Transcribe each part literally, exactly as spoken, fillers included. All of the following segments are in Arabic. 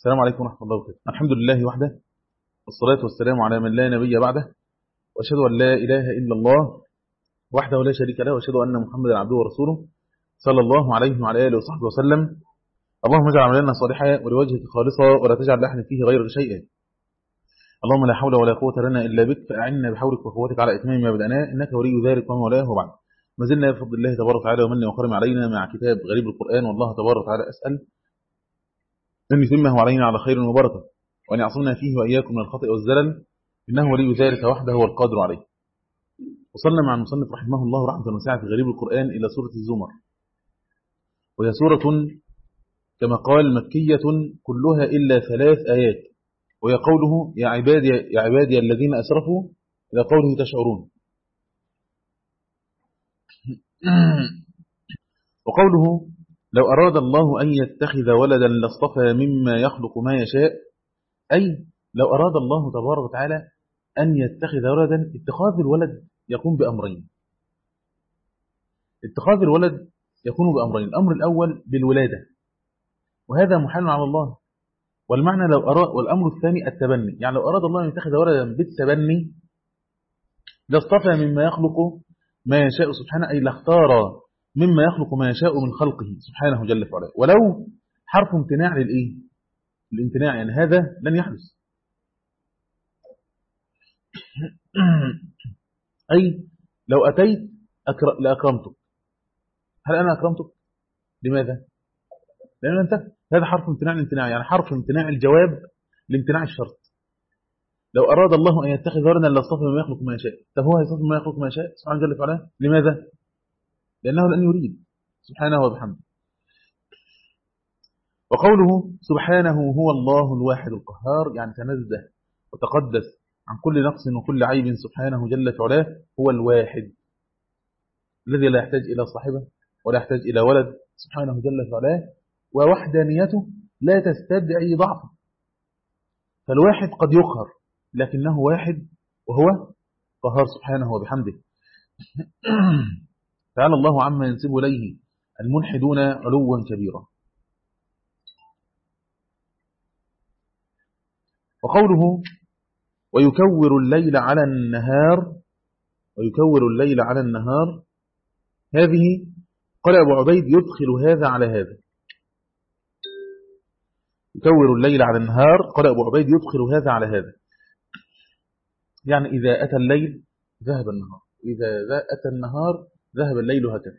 السلام عليكم ورحمة الله وبركاته. الحمد لله وحده، والصلاة والسلام على من لا نبي بعده، وأشهد أن لا إله إلا الله وحده لا شريك له، وأشهد أن محمدا عبده ورسوله صلى الله عليه وعلى آله وصحبه وسلم. اللهم اجعل عملنا صالحا ولوجهك خالصا ولا تجعل لحن فيه غير شيئا. اللهم لا حول ولا قوة لنا إلا بك، فأعنا بحولك وقوتك على إتمام ما بدأناه، إنك ولي ذلك وما ولاه. وبعد، ما زلنا بفضل الله تبارك وتعالى ومنه وكرم علينا مع كتاب غريب القرآن، والله تبارك وتعالى أسأل أن يتمه علينا على خير وبركة، وأن يعصمنا فيه وإياكم من الخطأ والزلل، إنه ولي ذلك وحده هو القادر عليه. وصلنا مع المصنف رحمه الله رحمة واسعة في غريب القرآن إلى سورة الزمر، وهي سورة كما قال مكية كلها إلا ثلاث آيات، وهي قوله يا عبادي, يا عبادي الذين أسرفوا إلى قوله تشعرون، وقوله لو أراد الله أن يتخذ ولدا لاصطفى مما يخلق ما يشاء، أي لو أراد الله تبارك وتعالى أن يتخذ ولدا، اتخاذ الولد يكون بأمرين. اتخاذ الولد يكون بأمرين، الأمر الأول بالولادة، وهذا محال على الله، والمعنى لو أراد، والأمر الثاني التبني، يعني لو أراد الله أن يتخذ ولدا بالتبني لاصطفى مما يخلق ما يشاء سبحانه، أي لاختار مما يخلق ما يشاء من خلقه سبحانه جل وعلا. ولو حرف امتناع للإيه؟ الامتناع، يعني هذا لن يحدث. أي لو أتيت أكر... لأكرمتك، هل أنا أكرمتك؟ لماذا؟ لأن أنت هذا حرف امتناع الامتناع، يعني حرف امتناع الجواب لامتناع الشرط. لو أراد الله أن يتخذ ولدا لاصطفى مما يخلق ما يشاء، طب هو يصطفى مما يخلق ما يشاء سبحانه جل وعلا، لماذا؟ لأنه لن يريد سبحانه وبحمده. وقوله سبحانه هو الله الواحد القهار، يعني تنزه وتقدس عن كل نقص وكل عيب سبحانه جل وعلا، هو الواحد الذي لا يحتاج إلى صاحبه ولا يحتاج إلى ولد سبحانه جل وعلا، ووحدانيته لا تستدعي ضعفه. فالواحد قد يقهر لكنه واحد وهو قهار سبحانه وبحمده. تعالى الله عما ينسب إليه الملحدون علوا كبيرا. وقوله ويكور الليل على النهار، ويكور الليل على النهار، هذه قال أبو عبيد يدخل هذا على هذا. يكور الليل على النهار، قال أبو عبيد يدخل هذا على هذا، يعني إذا أتى الليل ذهب النهار، إذا أتى النهار ذهب الليل، هكذا.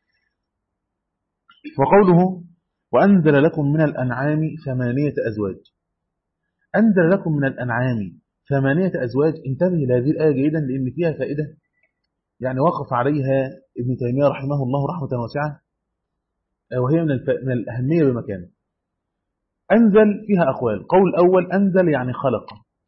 وقوله وأنزل لكم من الأنعام ثمانية أزواج، أنزل لكم من الأنعام ثمانية أزواج. انتبه لهذه الآية جيدا لأن فيها فائدة، يعني وقف عليها ابن تيمية رحمه الله رحمة واسعة، وهي من, الف... من الأهمية بمكانه. أنزل فيها أقوال، قول الأول أنزل يعني خلق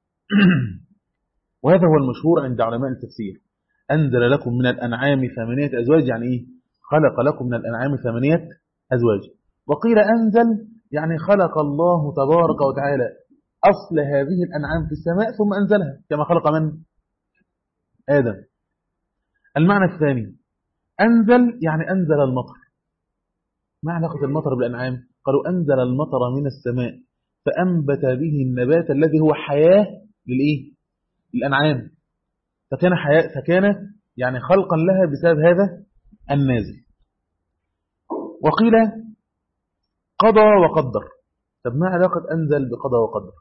وهذا هو المشهور عند علماء التفسير. أنزل لكم من الأنعام ثمانية أزواج، يعني إيه؟ خلق لكم من الأنعام ثمانية أزواج. وقيل أنزل يعني خلق الله تبارك وتعالى أصل هذه الأنعام في السماء ثم أنزلها، كما خلق من؟ آدم. المعنى الثاني أنزل يعني أنزل المطر. ما علاقة المطر بالأنعام؟ قالوا أنزل المطر من السماء فأنبت به النبات الذي هو حياة للإيه؟ للأنعام، فكان حياة، فكان يعني خلقا لها بسبب هذا النازل. وقيل قضى وقدر. طب ما علاقة أنزل بقضى وقدر؟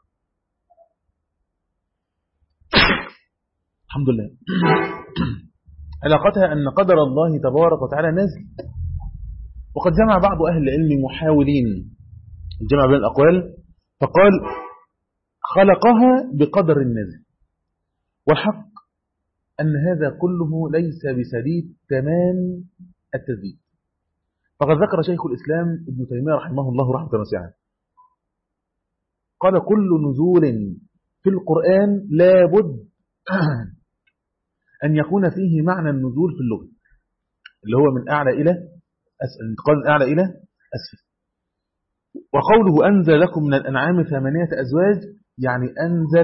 الحمد لله. علاقتها أن قدر الله تبارك وتعالى نازل، وقد جمع بعض أهل العلم محاولين الجمع بين الأقوال، فقال خلقها بقدر النازل، والحق أن هذا كله ليس بسديد تمام التسديد. فقد ذكر شيخ الإسلام ابن تيمية رحمه الله رحمة واسعة، قال كل نزول في القرآن لا بد أن يكون فيه معنى النزول في اللغة، اللي هو من أعلى إلى أسفل، انتقال من أعلى إلى أسفل. وقوله أنزل لكم من الأنعام ثمانية أزواج، يعني أنزل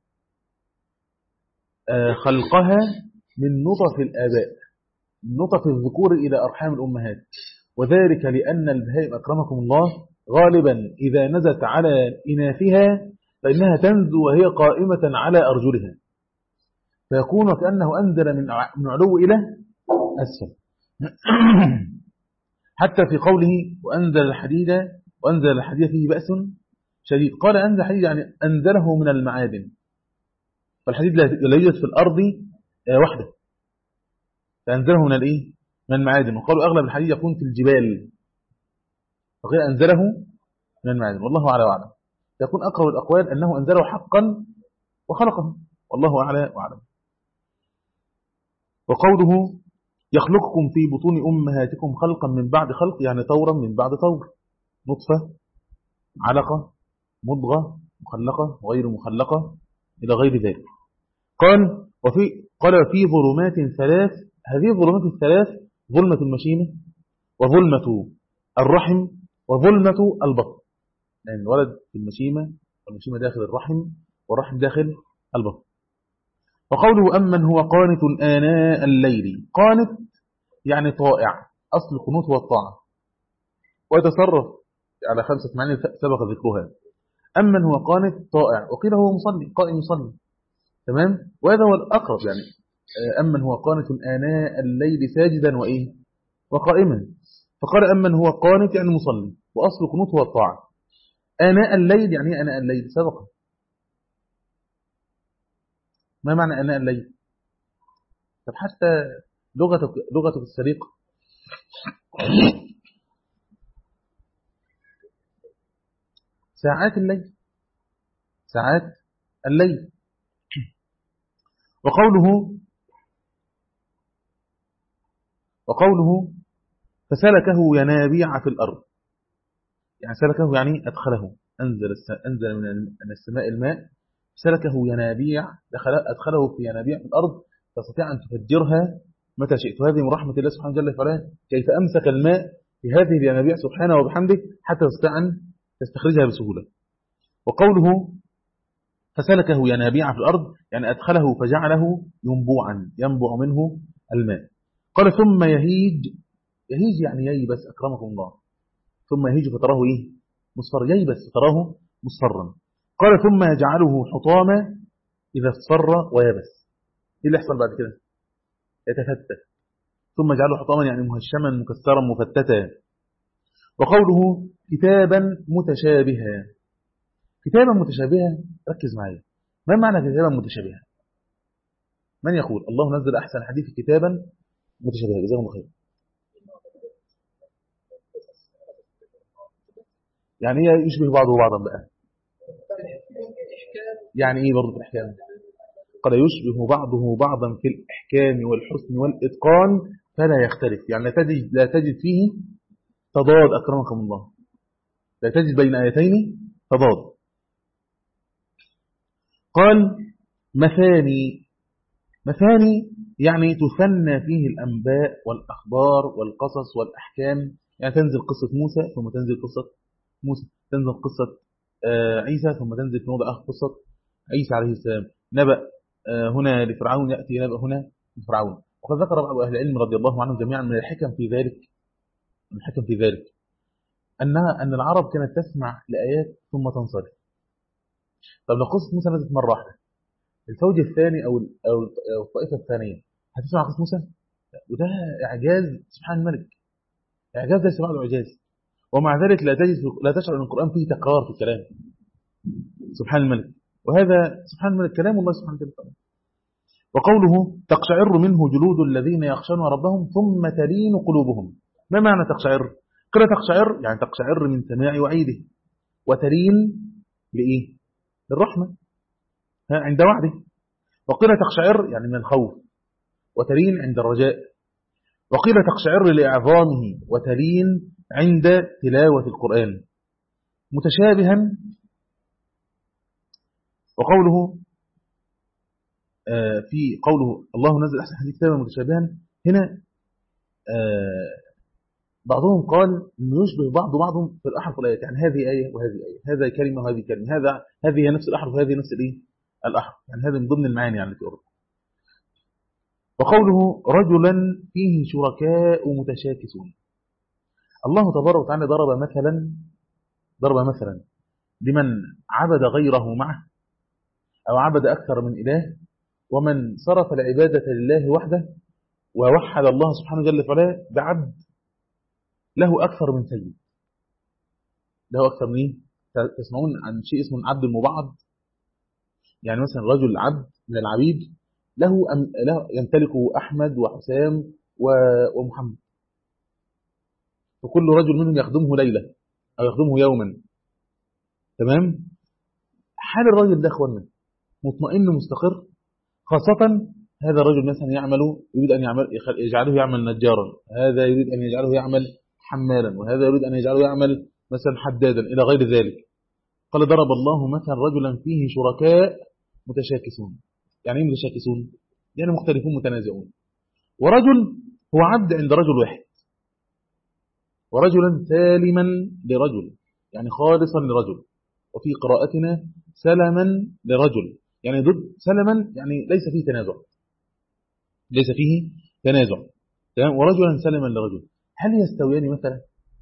خلقها من نطف الآباء، نطف الذكور إلى أرحام الأمهات، وذلك لأن البهائم أكرمكم الله غالبا إذا نزلت على إناثها فإنها تنزو وهي قائمة على أرجلها، فيكون كأنه أنزل من من علو إلى أسفل. حتى في قوله وأنزل الحديد وأنزل الحديد فيه بأس شديد، قال أنزل الحديد يعني أنزله من المعادن، فالحديد لا يوجد في الأرض وحده، فأنزله من الإيه؟ من المعادن. وقالوا أغلب الحديد يكون في الجبال، فقيل أنزله من المعادن، والله أعلى وأعلم. يكون أقرب الأقوال أنه أنزله حقا وخلقه، والله أعلى وأعلم. وقوله يخلقكم في بطون أمهاتكم خلقا من بعد خلق، يعني طورا من بعد طور، نطفة، علقة، مضغة، مخلقة وغير مخلقة إلى غير ذلك. قال وفي قال في ظلمات ثلاث، هذه الظلمات الثلاث ظلمة المشيمة وظلمة الرحم وظلمة البطن، يعني الولد في المشيمة والمشيمة داخل الرحم والرحم داخل البطن. وقوله أمن هو قانت آناء الليل، قانت يعني طائع، أصل القنوت هو الطاعة، ويتصرف على خمسة معاني سبق ذكرها. أمن هو قانت طائع، وقيل هو مصلي قائم يصلي، تمام، وهذا هو الأقرب، يعني أمن هو قانت آناء الليل ساجدا وإيه وقائما، فقال أمن هو قانت يعني مصلي، وأصل القنوت هو الطاعة. آناء الليل يعني آناء الليل سبق. ما معنى آناء الليل؟ طب حتى لغتك لغتك السريقة ساعات الليل، ساعات الليل. وقوله وقوله فسلكه ينابيع في الأرض، يعني سلكه يعني أدخله، أنزل أنزل من السماء الماء، سلكه ينابيع، دخل أدخله في ينابيع في الأرض تستطيع أن تفجرها متى شئت. وهذه من رحمة الله سبحانه جل وعلا، كيف أمسك الماء في هذه الينابيع سبحانه وبحمده حتى تستطيع أن تستخرجها بسهولة. وقوله فسلكه ينابيع في الأرض يعني أدخله فجعله ينبوعا، ينبع منه الماء. قال ثم يهيج، يهيج يعني ييبس أكرمكم الله، ثم يهيج فتراه إيه مصفر، ييبس فتراه مصفرا. قال ثم يجعله حطاما إذا اصفر ويبس، إيه اللي يحصل بعد كده؟ يتفتت. ثم يجعله حطاما يعني مهشما مكسرا مفتتا. وقوله كتابا متشابها، كتابا متشابها، ركز معايا، ما معنى كتابا متشابها؟ من يقول؟ الله نزل أحسن الحديث كتابا متشابها، جزاهم الله خير. يعني ايه يشبه بعضه بعضا بقى؟ يعني ايه برضه في الإحكام؟ قد يشبه بعضه بعضا في الإحكام والحسن والإتقان فلا يختلف، يعني لا تجد, لا تجد فيه تضاد أكرمكم الله، لا تجد بين آيتين تضاد. قال مثاني، مثاني يعني تثنى فيه الأنباء والأخبار والقصص والأحكام، يعني تنزل قصة موسى ثم تنزل قصة موسى، تنزل قصة عيسى ثم تنزل في موضع آخر قصة عيسى عليه السلام، نبأ هنا لفرعون يأتي نبأ هنا لفرعون. وقد ذكر بعض أهل العلم رضي الله عنهم جميعا من الحكم في ذلك، من الحكم في ذلك أنها أن العرب كانت تسمع لآيات ثم تنصرف. طب لو قصة موسى نزلت مرة واحدة، الفوج الثاني أو أو الطائفة الثانية هتسمع قصة موسى؟ وده إعجاز سبحان الملك، إعجاز ليس بعده إعجاز. ومع ذلك لا تجد لا تشعر أن القرآن فيه تكرار في الكلام، سبحان الملك. وهذا سبحان الملك كلام الله سبحانه وتعالى. وقوله تقشعر منه جلود الذين يخشون ربهم ثم تلين قلوبهم، ما معنى تقشعر؟ قيل تقشعر يعني تقشعر من سماع وعيده، وتلين لإيه؟ للرحمة عند وعده. وقيل تقشعر يعني من الخوف، وتلين عند الرجاء. وقيل تقشعر لإعظامه، وتلين عند تلاوة القرآن متشابها. وقوله آه في قوله الله نزل أحسن حديث كتابا متشابها، هنا آه بعضهم قال انه يشبه بعض بعض في الأحرف والآيات، يعني هذه آية وهذه آية، هذا كلمة وهذه كلمة، هذا هذه نفس الأحرف وهذه نفس الإيه الأحرف، يعني هذا من ضمن المعاني يعني في أوروبا. وقوله رجلا فيه شركاء متشاكسون، الله تبارك وتعالى ضرب مثلا ضرب مثلا لمن عبد غيره معه أو عبد أكثر من إله، ومن صرف العبادة لله وحده ووحد الله سبحانه جل وعلا بعبد له أكثر من سيد، له أكثر من إيه؟ تسمعون عن شيء اسمه عبد المبعض؟ يعني مثلا رجل عبد من العبيد له, أم له يمتلكه أحمد وحسام ومحمد، وكل رجل منهم يخدمه ليلة أو يخدمه يوما. تمام؟ حال الرجل ده أخوانا مطمئن مستقر، خاصة هذا الرجل مثلا يعمل يريد أن يعمل يجعله يعمل نجارا، هذا يريد أن يجعله يعمل حمالا، وهذا يريد أن يجعله يعمل مثلا حدادا إلى غير ذلك. قال ضرب الله مثلا رجلا فيه شركاء متشاكسون. يعني ايه متشاكسون؟ يعني مختلفون متنازعون. ورجل هو عبد عند رجل واحد، ورجلا سالما لرجل يعني خالصا لرجل، وفي قراءتنا سلما لرجل يعني ضد سلما يعني ليس فيه تنازع، ليس فيه تنازع. تمام؟ ورجلا سلما لرجل، هل يستويان مثلا؟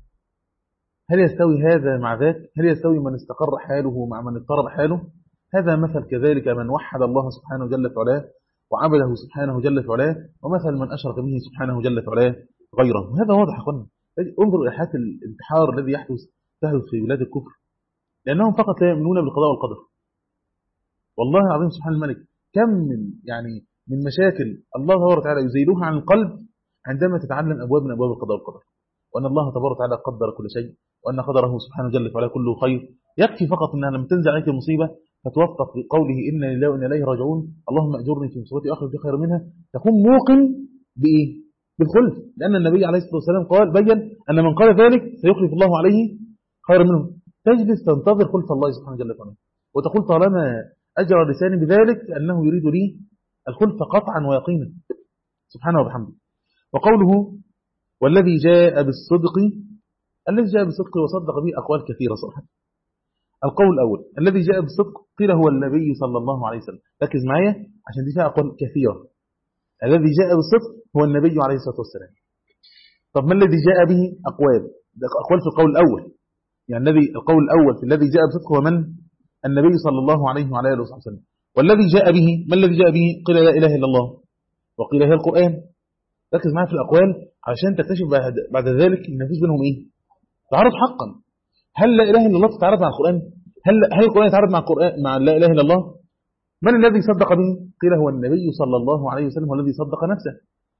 هل يستوي هذا مع ذاك؟ هل يستوي من استقر حاله مع من اضطرب حاله؟ هذا مثل كذلك من وحد الله سبحانه جل وعلا وعبده سبحانه جل وعلا، ومثل من أشرك به سبحانه جل وعلا غيره. وهذا واضح أخوانا. انظروا إلى حالة الانتحار الذي يحدث تحدث في بلاد الكفر، لأنهم فقط لا يؤمنون بالقضاء والقدر. والله العظيم سبحان الملك كم من يعني من مشاكل الله تبارك وتعالى يزيلها عن القلب عندما تتعلم أبواب من أبواب القضاء والقدر، وأن الله تبارك وتعالى قدر كل شيء، وأن قدره سبحانه جل وعلا كله خير. يكفي فقط أنها لما تنزل عليك مصيبة فتوفق بقوله إن لله وإنا إليه راجعون، اللهم أجرني في مصيبتي وأخرج في خير منها، تكون موقن بإيه؟ بالخلف، لأن النبي عليه الصلاة والسلام قال بين أن من قال ذلك سيخلف الله عليه خير منه. تجلس تنتظر خلف الله سبحانه جل وعلا وتقول طالما أجرى لساني بذلك أنه يريد لي الخلف قطعا ويقينا سبحانه وبحمده. وقوله والذي جاء بالصدق، الذي جاء بالصدق وصدق به أقوال كثيرة صراحة. القول الأول الذي جاء بالصدق قيل هو النبي صلى الله عليه وسلم. ركز معايا عشان دي فيها أقوال كثيرة. الذي جاء بالصدق هو النبي عليه الصلاة والسلام. طب ما الذي جاء به؟ أقوال أقوال في القول الأول، يعني الذي القول الأول في الذي جاء بالصدق هو من؟ النبي صلى الله عليه وعلى آله وسلم. والذي جاء به، ما الذي جاء به؟ قيل لا إله إلا الله، وقيل هي القرآن. ركز معايا في الأقوال عشان تكتشف بعد, بعد ذلك ان مفيش بينهم ايه؟ تعارض حقا. هل لا إله إلا الله تتعارض مع القرآن؟ هل هل القرآن يتعارض مع القرآن مع لا إله إلا الله؟ من الذي صدق به؟ قيل هو النبي صلى الله عليه وسلم، هو الذي صدق نفسه.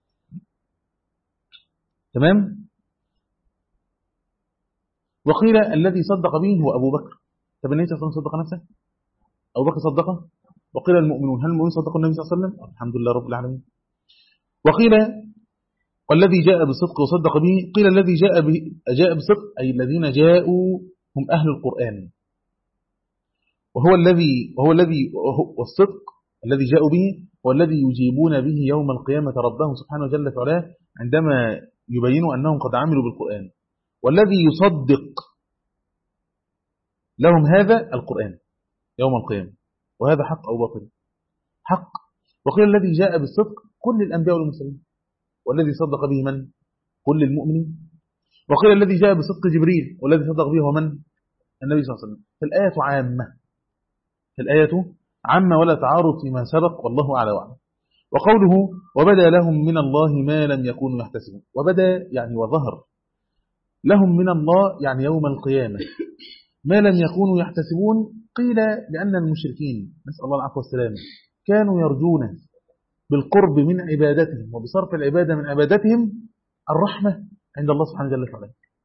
تمام؟ وقيل الذي صدق به هو أبو بكر. طب النبي صلى الله عليه وسلم صدق نفسه؟ أبو بكر صدقه؟ وقيل المؤمنون، هل المؤمنون صدقوا النبي صلى الله عليه وسلم؟ الحمد لله رب العالمين. وقيل والذي جاء بالصدق وصدق به، قيل الذي جاء به جاء بالصدق أي الذين جاءوا هم أهل القرآن، وهو الذي وهو الذي والصدق الذي جاءوا به هو الذي يجيبون به يوم القيامة ربهم سبحانه جل وعلا عندما يبينوا أنهم قد عملوا بالقرآن. والذي يصدق لهم هذا القرآن يوم القيامة، وهذا حق أو باطل؟ حق. وقيل الذي جاء بالصدق كل الأنبياء والمرسلين، والذي صدق به من؟ كل المؤمنين. وقيل الذي جاء بصدق جبريل، والذي صدق به هو من؟ النبي صلى الله عليه وسلم. فالآية عامة، الآية عامة ولا تعارض فيما سبق، والله أعلى وأعلم. وقوله وبدا لهم من الله ما لم يكونوا يحتسبون، وبدا يعني وظهر لهم من الله يعني يوم القيامة ما لم يكونوا يحتسبون. قيل لأن المشركين نسأل الله العفو والسلام كانوا يرجون بالقرب من عبادتهم وبصرف العبادة من عبادتهم الرحمة عند الله سبحانه جل وعلا.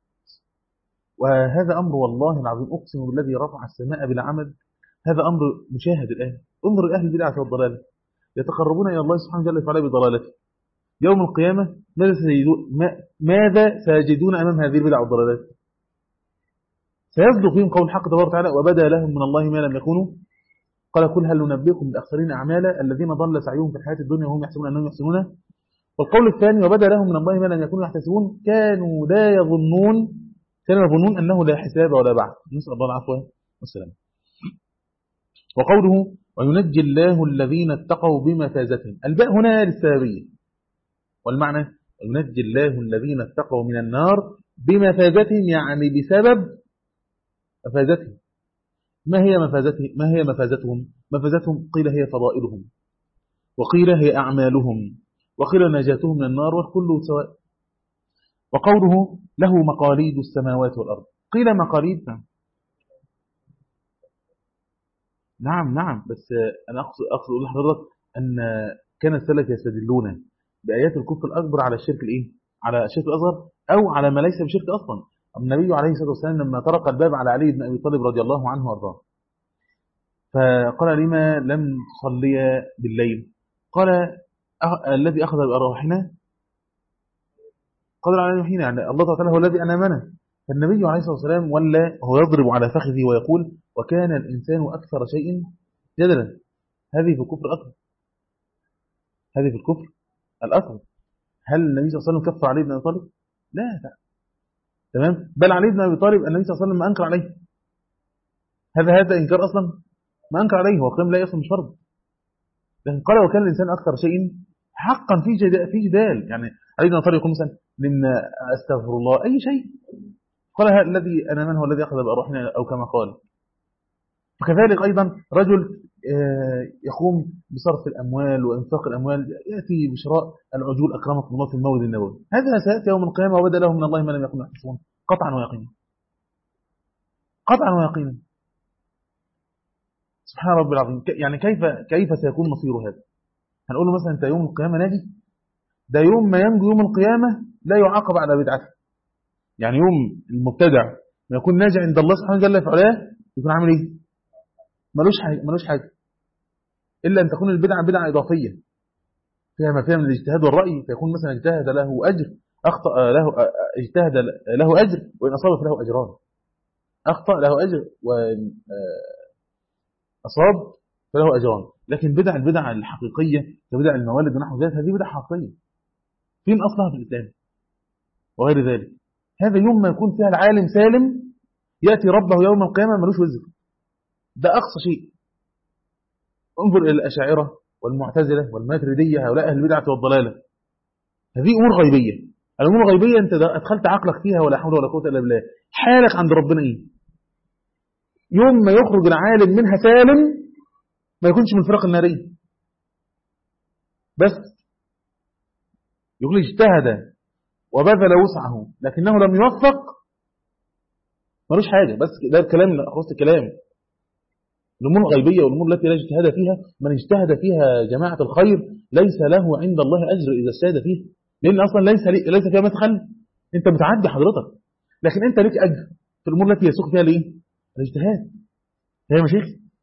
وهذا أمر والله العظيم أقسم بالذي رفع السماء بلا عمد، هذا أمر مشاهد الآن. انظر أهل البدعة والضلال يتقربون إلى الله سبحانه جل وعلا بضلالته. يوم القيامة ماذا سيجدون, ماذا سيجدون أمام هذه البدع والضلالات؟ سيصدق فيهم قول الحق تبارك وتعالى وبدا لهم من الله ما لم يكونوا. قال كل هل ننبئكم بالأخسرين أعمالا الذين ضل سعيهم في الحياة الدنيا وهم يحسبون أنهم يحسنون. والقول الثاني وبدا لهم من الله ما لم يكونوا يحتسبون كانوا لا يظنون كانوا يظنون أنه لا حساب ولا بعث. نسأل الله العفو والسلام. وقوله وينجي الله الذين اتقوا بمفازتهم، الباء هنا للسببية، والمعنى وينجي الله الذين اتقوا من النار بمفازتهم يعني بسبب مفازتهم. ما هي مفازتهم؟ ما هي مفازتهم؟ مفازتهم قيل هي فضائلهم، وقيل هي أعمالهم، وقيل نجاتهم من النار، والكل سواء. وقوله له مقاليد السماوات والأرض، قيل مقاليد. نعم نعم، بس أنا أقصد أقصد أقول لحضرتك أن كان السلف يستدلون بآيات الكفر الأكبر على الشرك الإيه؟ على الشرك الأصغر، أو على ما ليس بشرك أصلا. النبي عليه الصلاة والسلام لما طرق الباب على علي بن أبي طالب رضي الله عنه وأرضاه، فقال لما لم تصلي بالليل؟ قال أه... الذي أخذ بأرواحنا، قدر على حين، يعني الله تعالى هو الذي أنامنا. فالنبي عليه الصلاة والسلام ولا هو يضرب على فخذه ويقول وكان الإنسان أكثر شيء جدلا. هذه في الكفر الأكبر، هذه في الكفر الأكبر. هل النبي صلى الله عليه وسلم كفر علي بن أبي طالب؟ لا لا، تمام. بل علي بن أبي طالب النبي صلى الله عليه وسلم ما أنكر عليه. هذا هذا إنكار أصلا، ما أنكر عليه، هو قيم لا يصل مش فرض. لكن قال وكان الإنسان أكثر شيء حقا في جدال، في جدال يعني علي بن أبي طالب يقول مثلا لما أستغفر الله أي شيء، قال الذي أنا من هو الذي أخذ بأرواحنا، أو كما قال. وكذلك أيضا رجل يقوم بصرف الأموال وإنفاق الأموال، يأتي بشراء العجول أكرمكم الله في المولد النبوي، هذا سيأتي يوم القيامة وبدأ له من الله ما لم يكن يحتسبون، قطعا ويقينا، قطعا ويقينا. سبحان رب العظيم. يعني كيف كيف سيكون مصير هذا؟ هنقول له مثلا أنت يوم القيامة ناجي، ده يوم ما ينجو يوم القيامة لا يعاقب على بدعته. يعني يوم المبتدع ما يكون ناجي عند الله سبحانه وتعالى في علاه، يكون عامل ايه؟ ملوش حاجه، ملوش حاجه الا ان تكون البدعه بدعه اضافيه فيها ما فيها من الاجتهاد والراي، فيكون مثلا اجتهد له اجر، اخطا له اجتهد له اجر، وان اصاب فله اجران. اخطا له اجر وان اصاب فله اجران. لكن بدع البدع الحقيقيه كبدع الموالد ونحو ذلك، هذه بدع حقيقيه فين اصلها في الاسلام وغير ذلك. هذا يوم ما يكون فيها العالم سالم ياتي ربه يوم القيامه ملوش وزر، ده اقصى شيء. انظر الى الاشاعره والمعتزله والماتريديه، هؤلاء اهل البدعه والضلاله. هذه امور غيبيه، الامور الغيبيه انت ادخلت عقلك فيها ولا حول ولا قوه الا بالله. حالك عند ربنا ايه يوم ما يخرج العالم منها سالم؟ ما يكونش من الفرق الناريه، بس يقول اجتهد وبذل وسعه لكنه لم يوفق، ملوش حاجه. بس ده الكلام، خلاص الكلام. الأمور الغيبية والأمور التي لا اجتهاد فيها، من اجتهد فيها جماعة الخير ليس له عند الله أجر إذا اجتهد فيها، لأن أصلا ليس ليس فيها مدخل، أنت متعدي حضرتك، لكن أنت لك أجر في الأمور التي يسوق فيها ليه؟ الاجتهاد. هي مشيخ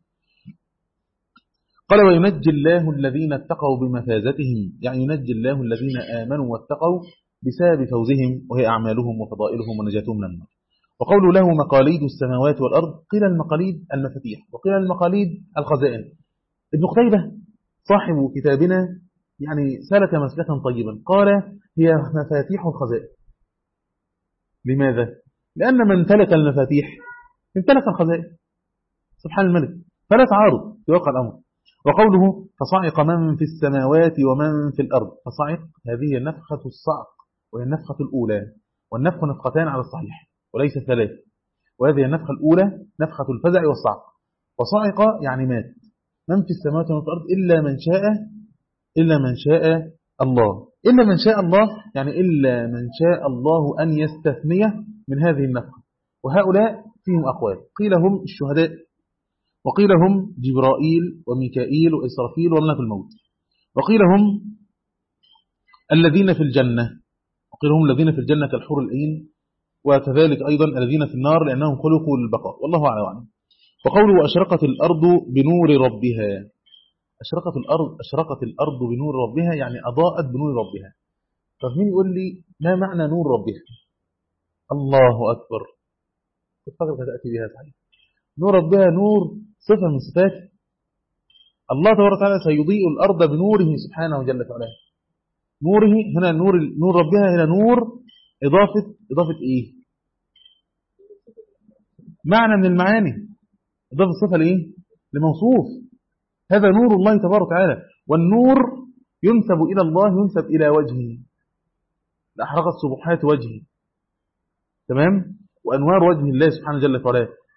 قال وينجي الله الذين اتقوا بمفازتهم، يعني ينجي الله الذين آمنوا واتقوا بسبب فوزهم، وهي أعمالهم وفضائلهم ونجاتهم من النار. وقوله له مقاليد السماوات والأرض، قيل المقاليد المفاتيح، وقيل المقاليد الخزائن. ابن قتيبة صاحب كتابنا يعني سلك مسلكا طيبا، قال هي مفاتيح الخزائن. لماذا؟ لأن من امتلك المفاتيح امتلك الخزائن، سبحان الملك، فلا تعارض في واقع الأمر. وقوله فصعق من في السماوات ومن في الأرض، فصعق هذه النفخة الصعق، وهي النفخة الأولى، والنفخ نفختان على الصحيح وليس ثلاث، وهذه النفخة الأولى نفخة الفزع والصعق. وصعق يعني مات. من في السماوات ومن في الأرض إلا من شاء، إلا من شاء الله، إلا من شاء الله يعني إلا من شاء الله أن يستثنيه من هذه النفخة. وهؤلاء فيهم أقوال، قيل هم الشهداء، وقيل هم جبرائيل وميكائيل وإسرافيل وملك الموت، وقيل هم الذين في الجنة، وقيل هم الذين في الجنة كالحور العين، وكذلك أيضا الذين في النار لأنهم خلقوا للبقاء، والله أعلم. وقوله أشرقت الأرض بنور ربها، أشرقت الأرض أشرقت الأرض بنور ربها يعني أضاءت بنور ربها. طب مين يقول لي ما معنى نور ربها؟ الله أكبر، كنت فاكر تأتي بها صحيح. نور ربها نور صفة من صفات الله تبارك وتعالى، سيضيء الأرض بنوره سبحانه جل وعلا. نوره هنا نور، نور ربها هنا نور إضافة إضافة إيه؟ معنى من المعاني، إضافة صفة لإيه؟ لموصوف. هذا نور الله تبارك وتعالى، والنور ينسب إلى الله، ينسب إلى وجهه، لأحرقت سبحات وجهه، تمام؟ وأنوار وجه الله سبحانه جل وعلا.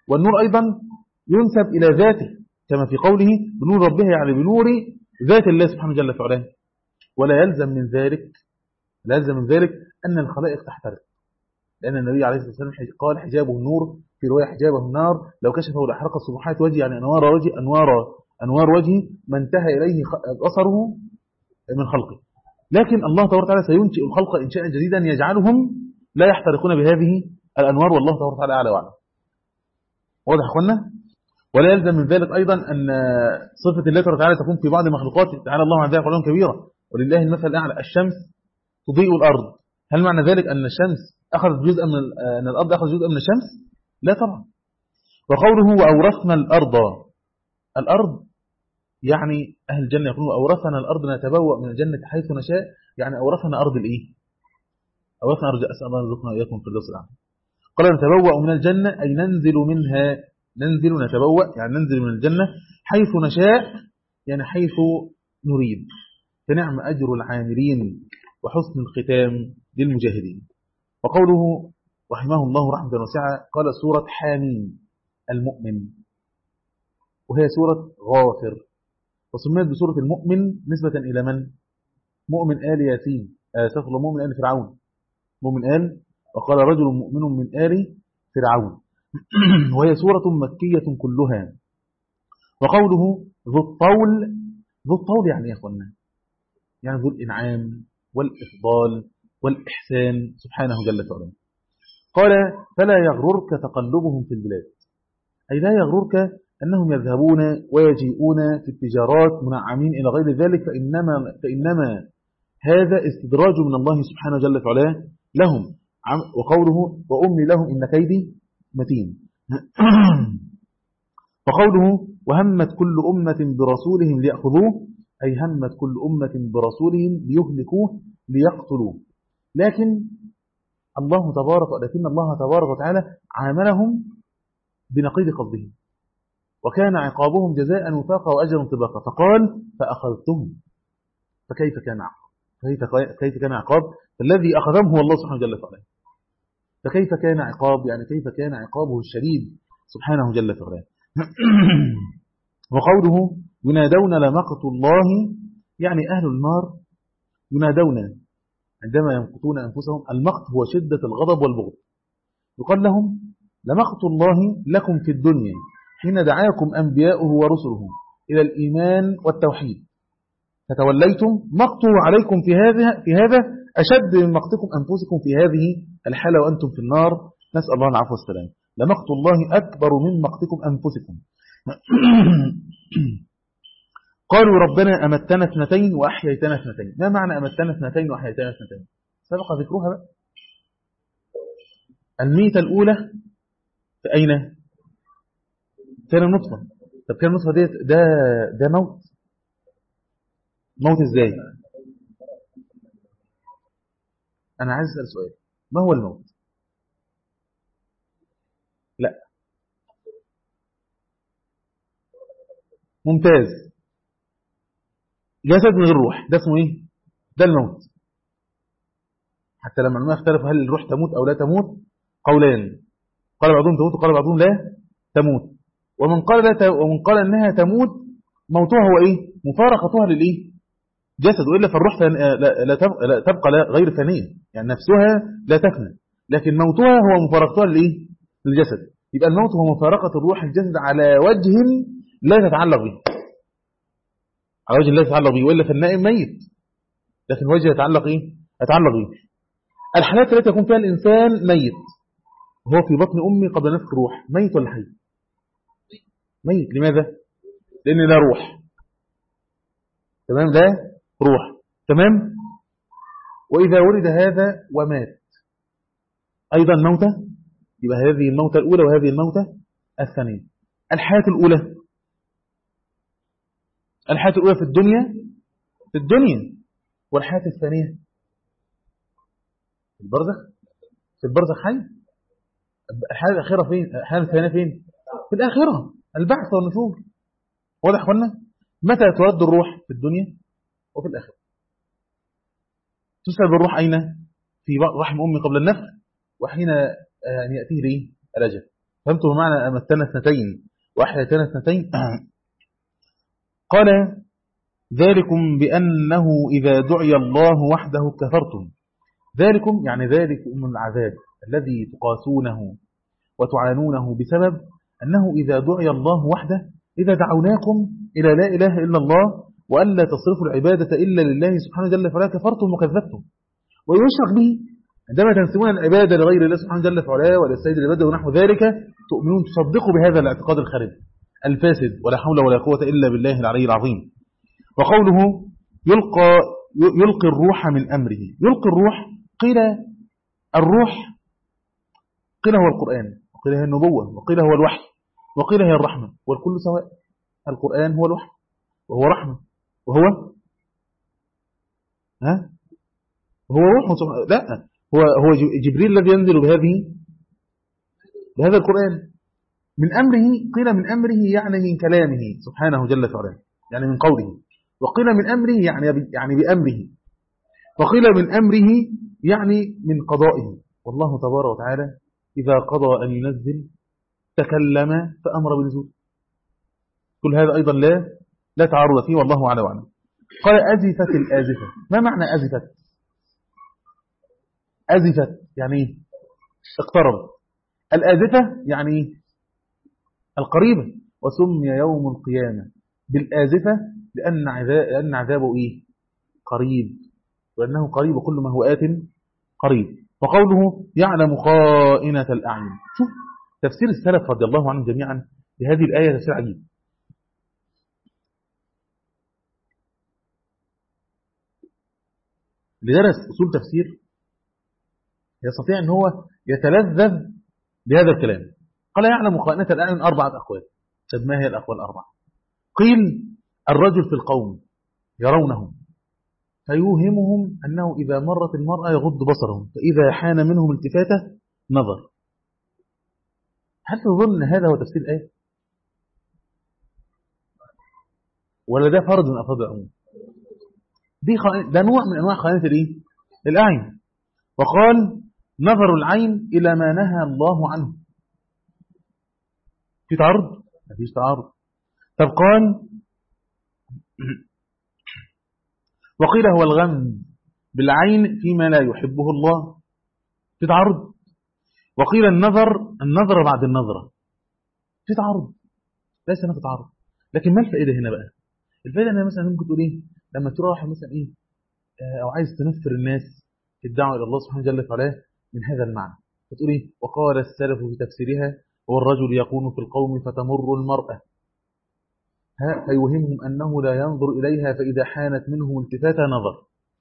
والنور أيضا ينسب إلى ذاته كما في قوله بنور ربه، يعني بنور ذات الله سبحانه جل في علاه. ولا يلزم من ذلك لا يلزم من ذلك أن الخلائق تحترق، لأن النبي عليه الصلاة والسلام قال حجابه النور، في رواية حجابه النار، لو كشفه لأحرق صبحات وجهه، يعني أنوار وجه أنوار أنوار وجهه ما انتهى إليه بصره من خلقه. لكن الله تبارك وتعالى سينشئ الخلق إنشاء جديدا يجعلهم لا يحترقون بهذه الأنوار، والله تبارك وتعالى أعلى وأعلم. واضح يا اخوانا؟ ولا يلزم من ذلك أيضا أن صفة الله تبارك وتعالى تكون في بعض مخلوقاته، تعالى الله عن ذلك علوا كبيرا، ولله المثل الأعلى. الشمس تضيء الأرض، هل معنى ذلك أن الشمس أخذت جزءا من أن الأرض أخذت جزءا من الشمس؟ لا طبعا. وقوله وأورثنا الأرض، الأرض يعني أهل الجنة يقولون أورثنا الأرض نتبوأ من الجنة حيث نشاء، يعني أورثنا أرض الإيه؟ أورثنا أرض، أسأل الله يرزقنا وإياكم في الدرس الأعلى. قال نتبوأ من الجنة أي ننزل منها، ننزل نتبوأ يعني ننزل من الجنة حيث نشاء، يعني حيث نريد. فنعم أجر العاملين وحسن الختام للمجاهدين. وقوله رحمه الله رحمة واسعة قال سورة حاميم المؤمن، وهي سورة غافر، وسميت بسورة المؤمن نسبة إلى من؟ مؤمن آل ياسين، أسف الله، مؤمن آل فرعون، مؤمن آل، وقال رجل مؤمن من آل فرعون. وهي سورة مكية كلها. وقوله ذو الطول، ذو الطول يعني يا أخوانا يعني ذو الإنعام والإفضال والإحسان سبحانه جل وعلا. قال فلا يغررك تقلبهم في البلاد، أي لا يغررك أنهم يذهبون ويجيئون في التجارات منعمين إلى غير ذلك، فإنما, فإنما هذا استدراج من الله سبحانه جل وعلا لهم. وقوله وأملي لهم إن كيدي متين. وقوله وهمت كل أمة برسولهم ليأخذوه، أي همت كل أمة برسولهم ليهلكوه ليقتلوه، لكن الله تبارك لكن الله تبارك وتعالى عاملهم بنقيض قصدهم، وكان عقابهم جزاء وفاقا وأجرا طباقا، فقال فأخذتهم فكيف كان عقاب، كيف كان عقاب، فالذي أخذهم هو الله سبحانه جل وعلا، فكيف كان عقاب يعني كيف كان عقابه الشديد سبحانه جل وعلا. وقوله ينادون لمقت الله، يعني أهل النار ينادون عندما يمقتون أنفسهم، المقت هو شدة الغضب والبغض، يقال لهم لمقت الله لكم في الدنيا حين دعاكم أنبياؤه ورسله إلى الإيمان والتوحيد فتوليتم، مقته عليكم في هذا في هذا أشد من مقتكم أنفسكم في هذه الحالة وأنتم في النار، نسأل الله العفو والسلام. لمقت الله أكبر من مقتكم أنفسكم. قالوا ربنا أمتنا اثنتين وأحييتنا اثنتين. ما معنى أمتنا اثنتين وأحييتنا اثنتين؟ سبق ذكرها بقى. الميتة الأولى في أين؟ كان النطفة. طب كان النطفة دي ده ده موت موت إزاي؟ أنا عايز أسأل سؤال، ما هو الموت؟ لا ممتاز، جسد من غير روح، ده اسمه ايه؟ ده الموت. حتى لما العلماء اختلفوا هل الروح تموت او لا تموت، قولان، قال بعضهم تموت وقال بعضهم لا تموت. ومن قال لا ت... ومن قال انها تموت موتها هو ايه؟ مفارقتها للايه؟ جسد، والا فالروح لا, لا... لا تبقى, لا تبقى لا غير فانيه، يعني نفسها لا تفنى، لكن موتها هو مفارقتها للايه؟ للجسد. يبقى الموت هو مفارقه الروح الجسد على وجه لا تتعلق به، على وجه لا يتعلق به، وإلا فالنائم ميت، لكن وجه يتعلق إيه؟ يتعلق به. الحالات التي يكون فيها الإنسان ميت وهو في بطن أمه قبل نفخ روح، ميت ولا حي؟ ميت. لماذا؟ لأن لا روح، تمام، لا روح، تمام. وإذا ولد هذا ومات أيضا موتة، يبقى هذه الموتة الأولى وهذه الموتة الثانية. الحياة الأولى الحياة الأولى في الدنيا في الدنيا والحياة الثانية في البرزخ في البرزخ حي. الحياة الأخيرة فين؟ الحياة الثانية فين؟ في الآخرة، البعث والنشور. واضح قلنا متى ترد الروح؟ في الدنيا وفي الآخرة. تسلب الروح أين؟ في رحم أمي قبل النفخ، وحين أن يأتيه لي الأجل. فهمتوا بمعنى أمتنا اثنتين وأحيتنا اثنتين؟ قال ذلكم بأنه إذا دعي الله وحده كفرتم. ذلكم يعني ذلك من العذاب الذي تقاسونه وتعانونه بسبب أنه إذا دعي الله وحده، إذا دعوناكم إلى لا إله إلا الله وألا تصرفوا العبادة إلا لله سبحانه جل فعلا كفرتم وكذبتم. ويشرك به عندما تنسبون العبادة لغير الله سبحانه جل فعلا ولا السيد العبادة ونحو ذلك، تؤمنون تصدقوا بهذا الاعتقاد الخارج الفاسد، ولا حول ولا قوة إلا بالله العلي العظيم. وقوله يلقى يلقي الروح من أمره. يلقي الروح، قيل الروح قيل هو القرآن، وقيل هي النبوة، وقيل هو الوحي، وقيل هي الرحمة، والكل سواء. القرآن هو الوحي وهو رحمة وهو ها هو روح. لا، هو هو جبريل الذي ينزل بهذه بهذا القرآن. من أمره، قيل من أمره يعني من كلامه سبحانه جل وعلا، يعني من قوله. وقيل من أمره يعني يعني بأمره. وقيل من أمره يعني من قضائه. والله تبارك وتعالى إذا قضى أن ينزل تكلم فأمر بنزول. كل هذا أيضا لا لا تعارض فيه، والله أعلم وأعلم. قال أزفت الآزفة. ما معنى أزفت؟ أزفت يعني اقترب. الآزفة يعني القريبة. وسمي يوم القيامة بالآزفة لأن عذاب لأن عذابه إيه؟ قريب، وأنه قريب كل ما هو آت قريب. وقوله يعلم خائنة الأعين. شوف تفسير السلف رضي الله عنهم جميعا لهذه الآية تفسير عجيب. لدرس أصول تفسير يستطيع أن هو يتلذذ بهذا الكلام. قال يعلم خائنة الأعين أربعة أقوال. طب ما هي الأقوال الأربعة؟ قيل الرجل في القوم يرونهم فيوهمهم أنه إذا مرت المرأة يغض بصرهم، فإذا حان منهم التفاتة نظر. هل تظن هذا هو تفسير الآية؟ ولا ده فرض من أفراد العموم؟ دي خائن... ده نوع من أنواع خائنة الإيه؟ الأعين. وقال نظر العين إلى ما نهى الله عنه. في تعارض؟ ما فيش تعارض. طب قال وقيل هو الغم بالعين فيما لا يحبه الله. في تعارض. وقيل النظر النظر بعد النظرة. في تعارض. ليس هناك تعارض. لكن ما الفائدة هنا بقى؟ الفائدة هنا مثلا ممكن تقول ايه لما تروح مثلا ايه او عايز تنفر الناس في الدعوة الى الله سبحانه جل وعلا من هذا المعنى، فتقول ايه وقال السلف في تفسيرها هو الرجل يكون في القوم فتمر المرأة فيوهمهم أنه لا ينظر إليها فإذا حانت منهم التفاتة نظر.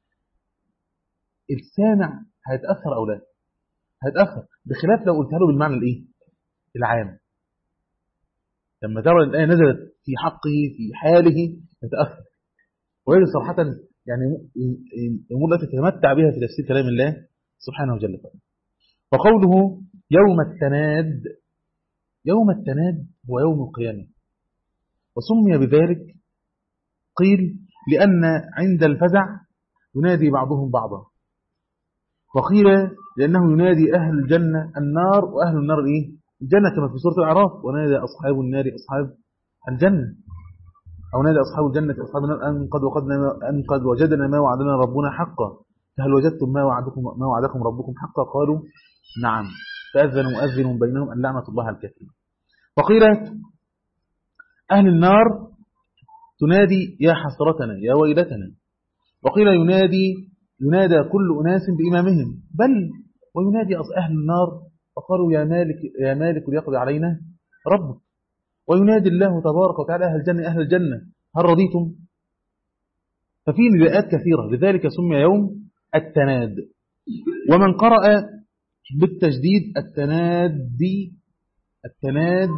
السامع هيتأثر أو لا؟ هيتأثر، بخلاف لو قلتها له بالمعنى الإيه؟ العام. لما ترى الآية نزلت في حقه في حاله يتأثر. وهذه صراحة يعني الأمور التي تتمتع بها في تفسير كلام الله سبحانه جل وعلا. وقوله يوم التناد. يوم التناد هو يوم القيامة، وسمي بذلك قيل لأن عند الفزع ينادي بعضهم بعضا، وقيل لأنه ينادي أهل الجنة النار وأهل النار إيه؟ الجنة، كما في سورة الأعراف ونادى أصحاب النار أصحاب الجنة، أو نادى أصحاب الجنة أصحاب النار أن قد وقدنا أن قد وجدنا ما وعدنا ربنا حقا فهل وجدتم ما وعدكم ما وعدكم ربكم حقا قالوا نعم فأذن مؤذن بينهم أن لعنة الله على الكافرين. وقيل أهل النار تنادي يا حسرتنا يا ويلتنا. وقيل ينادي ينادى كل أناس بإمامهم، بل وينادي أهل النار فقالوا يا مالك يا مالك ليقضي علينا ربك. وينادي الله تبارك وتعالى أهل الجنة أهل الجنة هل رضيتم؟ ففي نداءات كثيرة، لذلك سمي يوم التناد. ومن قرأ بالتجديد التنادي التناد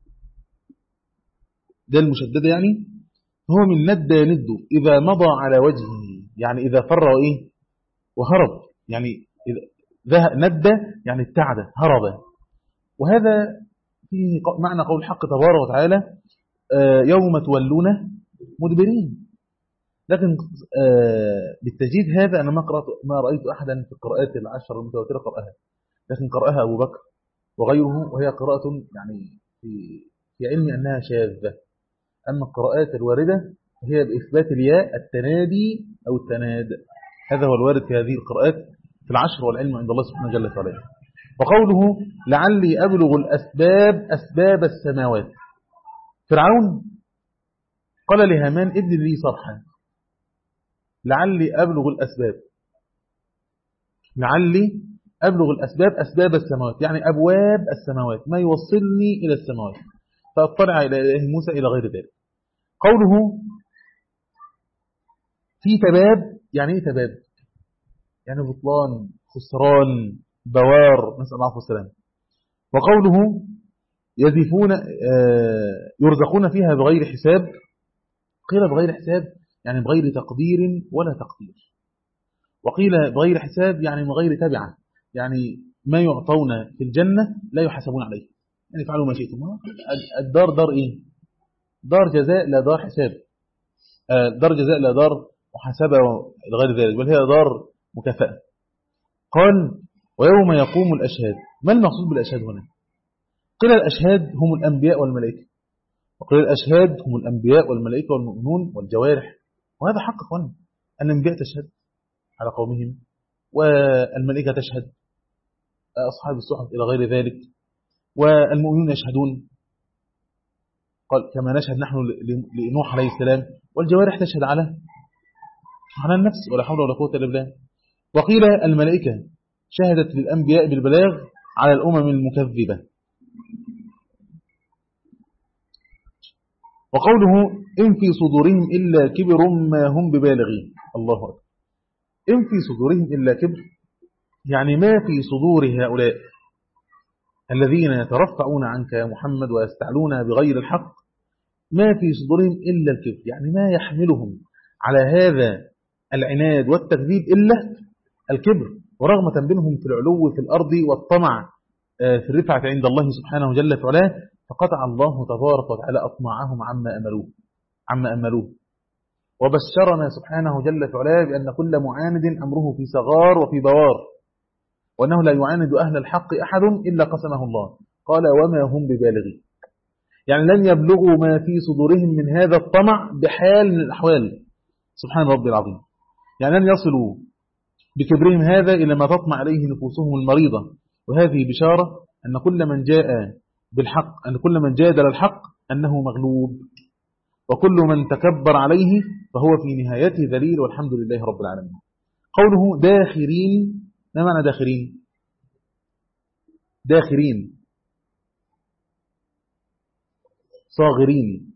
ده المشددة يعني هو من ند يند إذا مضى على وجهه، يعني إذا فر وإيه وهرب، يعني إذا ند يعني ابتعد هرب. وهذا فيه معنى قول الحق تبارك وتعالى يوم تولون مدبرين. لكن بالتجديد هذا أنا ما قرأت ما رأيت أحدا في القراءات العشر المتواترة قرأها، لكن قرأها أبو بكر وغيره، وهي قراءة يعني في في علم أنها شاذة. أما القراءات الواردة هي بإثبات الياء التنادي أو التناد، هذا هو الوارد في هذه القراءات في العشر، والعلم عند الله سبحانه جل وعلا. وقوله لعلي أبلغ الأسباب أسباب السماوات، فرعون قال لهامان ابن لي صرحا، لعلي أبلغ الأسباب، لعلي أبلغ الأسباب أسباب السماوات، يعني أبواب السماوات، ما يوصلني إلى السماوات، فأطلع إلى إله موسى إلى غير ذلك. قوله في تباب، يعني إيه تباب؟ يعني بطلان، خسران، بوار، نسأل الله السلام. وقوله يزفون يرزقون فيها بغير حساب، قيل بغير حساب يعني بغير تقدير ولا تقدير، وقيل بغير حساب يعني من غير تبعة، يعني ما يعطون في الجنة لا يحاسبون عليه، يعني فعلوا ما شئتم. الدار دار إيه؟ دار جزاء لا دار حساب، دار جزاء لا دار محاسبة لغير ذلك، بل هي دار مكافأة. قال ويوم يقوم الأشهاد، ما المقصود بالأشهاد هنا؟ قيل الأشهاد هم الأنبياء والملائكة، وقيل الأشهاد هم الأنبياء والملائكة والمؤمنون والجوارح، وهذا حق أخوانا، الأنبياء تشهد على قومهم، والملائكة تشهد، أصحاب الصحف إلى غير ذلك، والمؤمنون يشهدون، قال كما نشهد نحن لنوح عليه السلام، والجوارح تشهد على على النفس، ولا حول ولا قوة إلا بالله. وقيل الملائكة شهدت للأنبياء بالبلاغ على الأمم المكذبة. وقوله إن في صدورهم إلا كبر ما هم ببالغين، الله أكبر. إن في صدورهم إلا كبر، يعني ما في صدور هؤلاء الذين يترفعون عنك يا محمد ويستعلون بغير الحق، ما في صدورهم إلا الكبر، يعني ما يحملهم على هذا العناد والتكذيب إلا الكبر، ورغمة بينهم في العلو في الأرض والطمع في الرفعة عند الله سبحانه جل وعلا، فقطع الله تبارك وتعالى أطماعهم عما أملوه عما أملوه وبشرنا سبحانه جل وعلا بأن كل معاند أمره في صغار وفي بوار، وأنه لا يعاند أهل الحق أحد إلا قسمه الله، قال وما هم ببالغين، يعني لن يبلغوا ما في صدورهم من هذا الطمع بحال من الأحوال، سبحان ربي العظيم، يعني لن يصلوا بكبرهم هذا إلى ما تطمع عليه نفوسهم المريضة. وهذه بشارة أن كل من جاء بالحق، أن كل من جادل الحق أنه مغلوب، وكل من تكبر عليه فهو في نهايته ذليل، والحمد لله رب العالمين. قوله داخرين، ما معنى داخرين؟ داخرين صاغرين.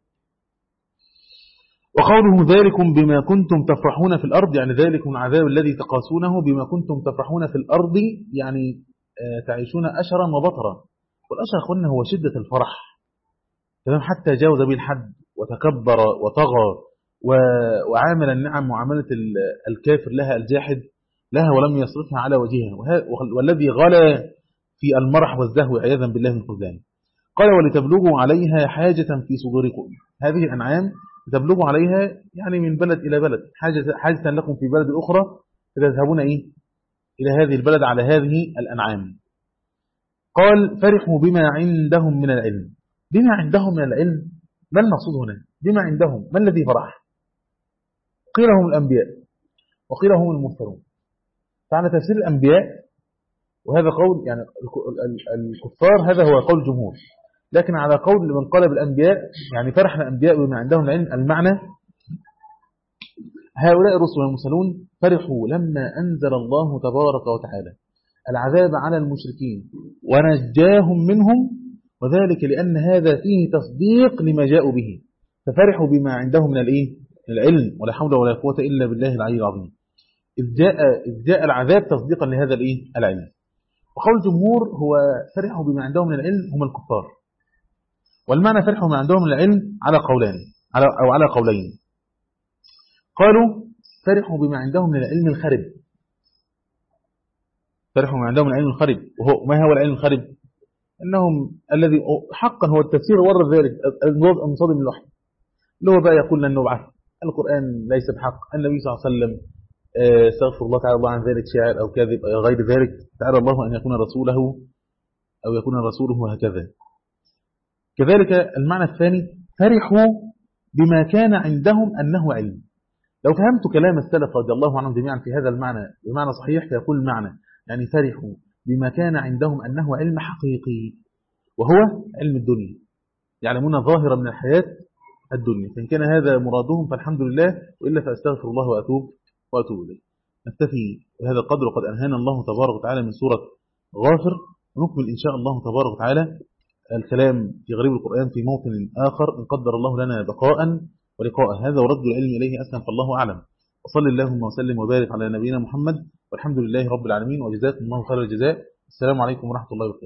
وقوله ذلكم بما كنتم تفرحون في الأرض، يعني ذلكم العذاب الذي تقاسونه بما كنتم تفرحون في الأرض، يعني تعيشون أشرا وبطرا، والأشر أخوانا هو شدة الفرح، تمام، حتى جاوز به الحد وتكبر وطغى وعامل النعم معاملة الكافر لها الجاحد لها ولم يصرفها على وجهها، والذي غلا في المرح والزهو عياذا بالله من خذلان. قال ولتبلغوا عليها حاجة في صدوركم، هذه الأنعام تبلغوا عليها يعني من بلد إلى بلد، حاجة, حاجة لكم في بلد أخرى فتذهبون إيه إلى هذه البلد على هذه الأنعام. قال فرحوا بما عندهم من العلم، بما عندهم من العلم، ما المقصود هنا؟ بما عندهم، ما الذي فرح؟ قيل هم الأنبياء وقيل هم المرسلون، فعلى تفسير الأنبياء، وهذا قول يعني الكفار، هذا هو قول الجمهور، لكن على قول من قال بالأنبياء يعني فرح الأنبياء بما عندهم العلم، المعنى هؤلاء الرسل والمرسلون فرحوا لما أنزل الله تبارك وتعالى العذاب على المشركين ونجاهم منهم، وذلك لأن هذا فيه تصديق لما جاءوا به، ففرحوا بما عندهم من الإيه؟ العلم، ولا حول ولا قوة إلا بالله العلي العظيم، إذ جاء, إذ جاء العذاب تصديقا لهذا الإيه؟ العلم. وقول الجمهور هو فرحوا بما عندهم من العلم هم الكفار، والمعنى فرحوا بما عندهم من العلم على قولين على أو على قولين. قالوا فرحوا بما عندهم من العلم الخرب، فرحوا بما عندهم من العلم الخرب، وهو ما هو العلم الخرب؟ أنهم الذي حقا هو التفسير ورد ذلك المصادم اللوحي، اللي هو بقى يقول لن نبعث، القرآن ليس بحق، النبي صلى الله عليه وسلم استغفر الله تعالى الله عن ذلك شاعر أو كاذب أو غير ذلك، تعالى الله أن يكون رسوله أو يكون رسوله هكذا. كذلك المعنى الثاني فرحوا بما كان عندهم أنه علم. لو فهمت كلام السلف رضي الله عنهم جميعا في هذا المعنى بمعنى صحيح فيقول المعنى يعني فرحوا بما كان عندهم أنه علم حقيقي وهو علم الدنيا، يعلمون ظاهرا من الحياة الدنيا. فإن كان هذا مرادهم فالحمد لله، وإلا فأستغفر الله وأتوب وأتوب إليه. نكتفي بهذا القدر، وقد أنهانا الله تبارك وتعالى من سورة غافر، ونكمل إن شاء الله تبارك وتعالى الكلام في غريب القرآن في موطن آخر إن قدر الله لنا بقاء ولقاء. هذا ورد العلم إليه أسلم، فالله أعلم. وصل اللهم وسلم وبارك على نبينا محمد، والحمد لله رب العالمين، وجزاكم الله خير الجزاء. السلام عليكم ورحمة الله وبركاته.